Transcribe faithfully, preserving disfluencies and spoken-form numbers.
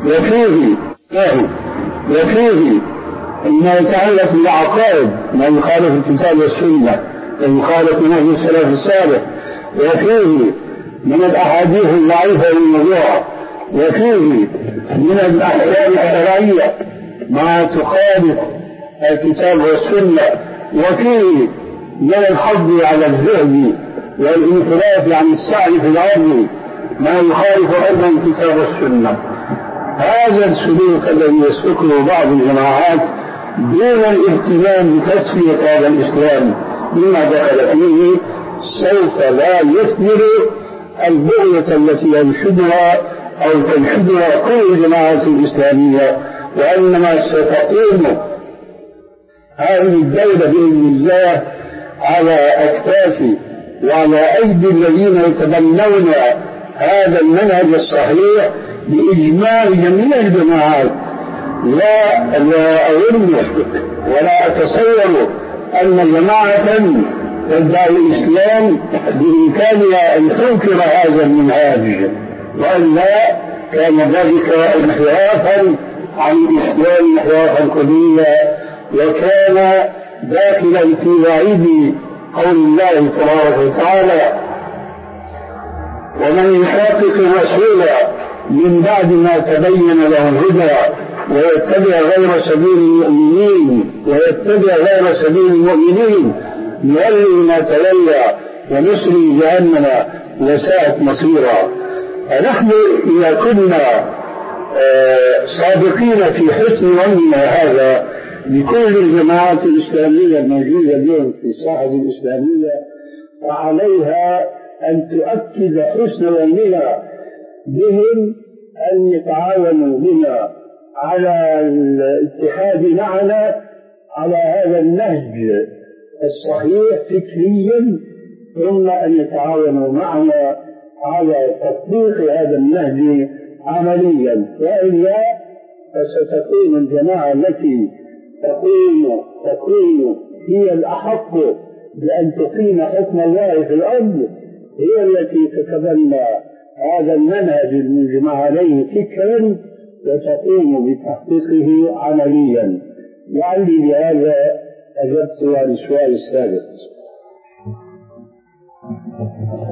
وفيه وفيه ما يتعلق بالعقائد ما يخالف الكتاب والسنة ويخالف منهج السلف الصالح، وفيه من الأحاديث الضعيفة والموضوعة، وفيه من الأحكام الشرعية ما تخالف الكتاب والسنة، وفيه من الحظ على الزهد والانحراف عن السعي في الأرض ما يخالف أيضا الكتاب والسنة. هذا السلوك الذي يسلكه بعض الجماعات دون الاهتمام بتسوية هذا الإسلام بما دخل فيه سوف لا يثمر البغية التي ينشدها أو تنشدها كل الجماعات الإسلامية، وإنما ستقوم هذه الدولة بإذن الله على أكتاف وعلى أيدي الذين يتبنون هذا المنهج الصحيح بإجماع جميع الجماعات. لا لا أظن ولا أتصور أن جماعة تدعي الإسلام بإمكانها أن تنكر هذا المنهج، وإلا كان ذلك انحرافا عن الإسلام انحرافا كليا، وكان داخلا في وعيد قول الله تبارك وتعالى: ومن يشاقق الرسول من بعد ما تبين له الهدى ويتبع غير سبيل المؤمنين ويتبع غير سبيل المؤمنين نولي ما تولى ونصلي جهنم وساءت مصيرا. فنحن إذا كنا صادقين في حسن ظننا هذا بكل الجماعات الإسلامية الموجودة اليوم في الساحة الإسلامية، فعليها أن تؤكد حسن ظننا بهم أن يتعاونوا بنا على الاتحاد معنا على هذا النهج الصحيح فكريا، ثم أن يتعاونوا معنا على تطبيق هذا النهج عمليا، وإلا فستكون الجماعة التي تكون تكون هي الأحق بأن تقيم حكم الله في الأرض هي التي تتبنى هذا المنهج المجمع عليه فكرا وتقوم بتحقيقه عمليا. لعلي بهذا أجبت على السؤال السابق.